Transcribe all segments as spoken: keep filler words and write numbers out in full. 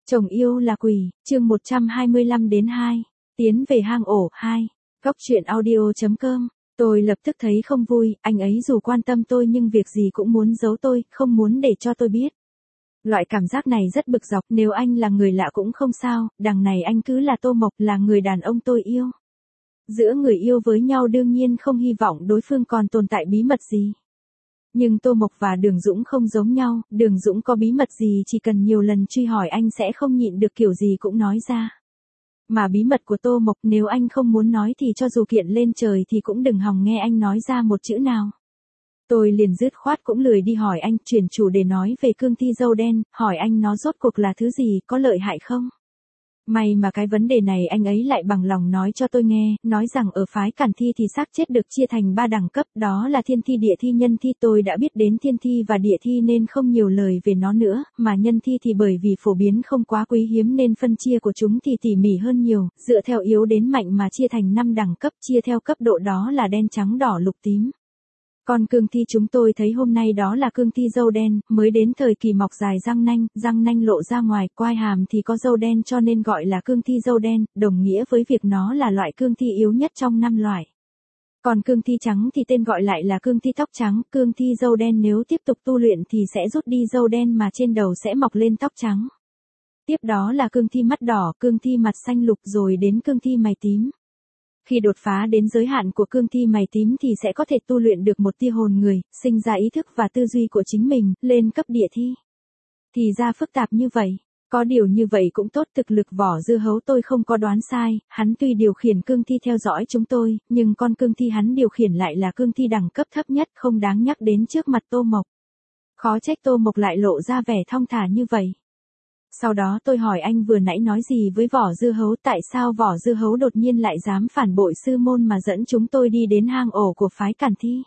Chồng yêu là quỷ, chương một trăm hai mươi lăm đến hai. Tiến về hang ổ, hai. Góc truyện audio.com. Tôi lập tức thấy không vui, anh ấy dù quan tâm tôi nhưng việc gì cũng muốn giấu tôi, không muốn để cho tôi biết. Loại cảm giác này rất bực dọc, nếu anh là người lạ cũng không sao, đằng này anh cứ là Tô Mộc, là người đàn ông tôi yêu. Giữa người yêu với nhau đương nhiên không hy vọng đối phương còn tồn tại bí mật gì. Nhưng Tô Mộc và Đường Dũng không giống nhau, Đường Dũng có bí mật gì chỉ cần nhiều lần truy hỏi anh sẽ không nhịn được kiểu gì cũng nói ra. Mà bí mật của Tô Mộc nếu anh không muốn nói thì cho dù kiện lên trời thì cũng đừng hòng nghe anh nói ra một chữ nào. Tôi liền dứt khoát cũng lười đi hỏi anh, chuyển chủ đề nói về cương thi dâu đen, hỏi anh nó rốt cuộc là thứ gì, có lợi hại không? May mà cái vấn đề này anh ấy lại bằng lòng nói cho tôi nghe, nói rằng ở phái Càn Thi thì xác chết được chia thành ba đẳng cấp, đó là thiên thi, địa thi, nhân thi. Tôi đã biết đến thiên thi và địa thi nên không nhiều lời về nó nữa, mà nhân thi thì bởi vì phổ biến không quá quý hiếm nên phân chia của chúng thì tỉ mỉ hơn nhiều, dựa theo yếu đến mạnh mà chia thành năm đẳng cấp, chia theo cấp độ đó là đen, trắng, đỏ, lục, tím. Còn cương thi chúng tôi thấy hôm nay đó là cương thi dâu đen, mới đến thời kỳ mọc dài răng nanh, răng nanh lộ ra ngoài, quai hàm thì có dâu đen cho nên gọi là cương thi dâu đen, đồng nghĩa với việc nó là loại cương thi yếu nhất trong năm loại. Còn cương thi trắng thì tên gọi lại là cương thi tóc trắng, cương thi dâu đen nếu tiếp tục tu luyện thì sẽ rút đi dâu đen mà trên đầu sẽ mọc lên tóc trắng. Tiếp đó là cương thi mắt đỏ, cương thi mặt xanh lục rồi đến cương thi mày tím. Khi đột phá đến giới hạn của cương thi mày tím thì sẽ có thể tu luyện được một tia hồn người, sinh ra ý thức và tư duy của chính mình, lên cấp địa thi. Thì ra phức tạp như vậy. Có điều như vậy cũng tốt, thực lực vỏ dưa hấu tôi không có đoán sai, hắn tuy điều khiển cương thi theo dõi chúng tôi, nhưng con cương thi hắn điều khiển lại là cương thi đẳng cấp thấp nhất, không đáng nhắc đến trước mặt Tô Mộc. Khó trách Tô Mộc lại lộ ra vẻ thong thả như vậy. Sau đó tôi hỏi anh vừa nãy nói gì với vỏ dưa hấu, tại sao vỏ dưa hấu đột nhiên lại dám phản bội sư môn mà dẫn chúng tôi đi đến hang ổ của phái Càn Thi.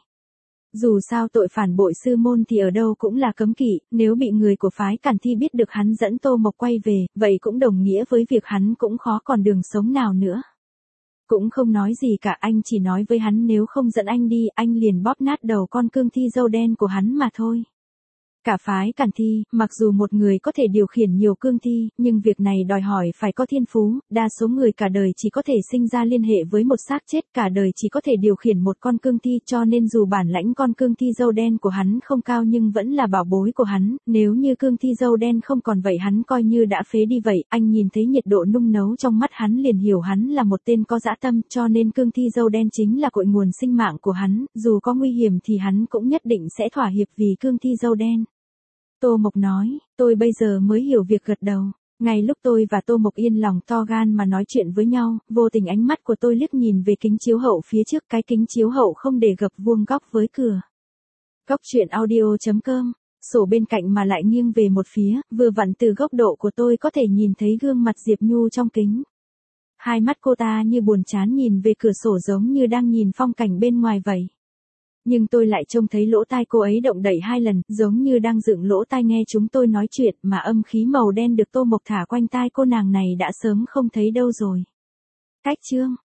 Dù sao tội phản bội sư môn thì ở đâu cũng là cấm kỵ, nếu bị người của phái Càn Thi biết được hắn dẫn Tô Mộc quay về, vậy cũng đồng nghĩa với việc hắn cũng khó còn đường sống nào nữa. Cũng không nói gì cả, anh chỉ nói với hắn nếu không dẫn anh đi, anh liền bóp nát đầu con cương thi dâu đen của hắn mà thôi. Cả phái Càn Thi, mặc dù một người có thể điều khiển nhiều cương thi, nhưng việc này đòi hỏi phải có thiên phú, đa số người cả đời chỉ có thể sinh ra liên hệ với một xác chết, cả đời chỉ có thể điều khiển một con cương thi, cho nên dù bản lãnh con cương thi dâu đen của hắn không cao nhưng vẫn là bảo bối của hắn, nếu như cương thi dâu đen không còn vậy hắn coi như đã phế đi vậy, anh nhìn thấy nhiệt độ nung nấu trong mắt hắn liền hiểu hắn là một tên có dã tâm, cho nên cương thi dâu đen chính là cội nguồn sinh mạng của hắn, dù có nguy hiểm thì hắn cũng nhất định sẽ thỏa hiệp vì cương thi dâu đen. Tô Mộc nói, tôi bây giờ mới hiểu việc, gật đầu. Ngay lúc tôi và Tô Mộc yên lòng to gan mà nói chuyện với nhau, vô tình ánh mắt của tôi liếc nhìn về kính chiếu hậu phía trước, cái kính chiếu hậu không để gập vuông góc với cửa. Góc truyện audio.com, sổ bên cạnh mà lại nghiêng về một phía, vừa vặn từ góc độ của tôi có thể nhìn thấy gương mặt Diệp Nhu trong kính. Hai mắt cô ta như buồn chán nhìn về cửa sổ giống như đang nhìn phong cảnh bên ngoài vậy. Nhưng tôi lại trông thấy lỗ tai cô ấy động đậy hai lần, giống như đang dựng lỗ tai nghe chúng tôi nói chuyện, mà âm khí màu đen được Tô Mộc thả quanh tai cô nàng này đã sớm không thấy đâu rồi. Cách chương.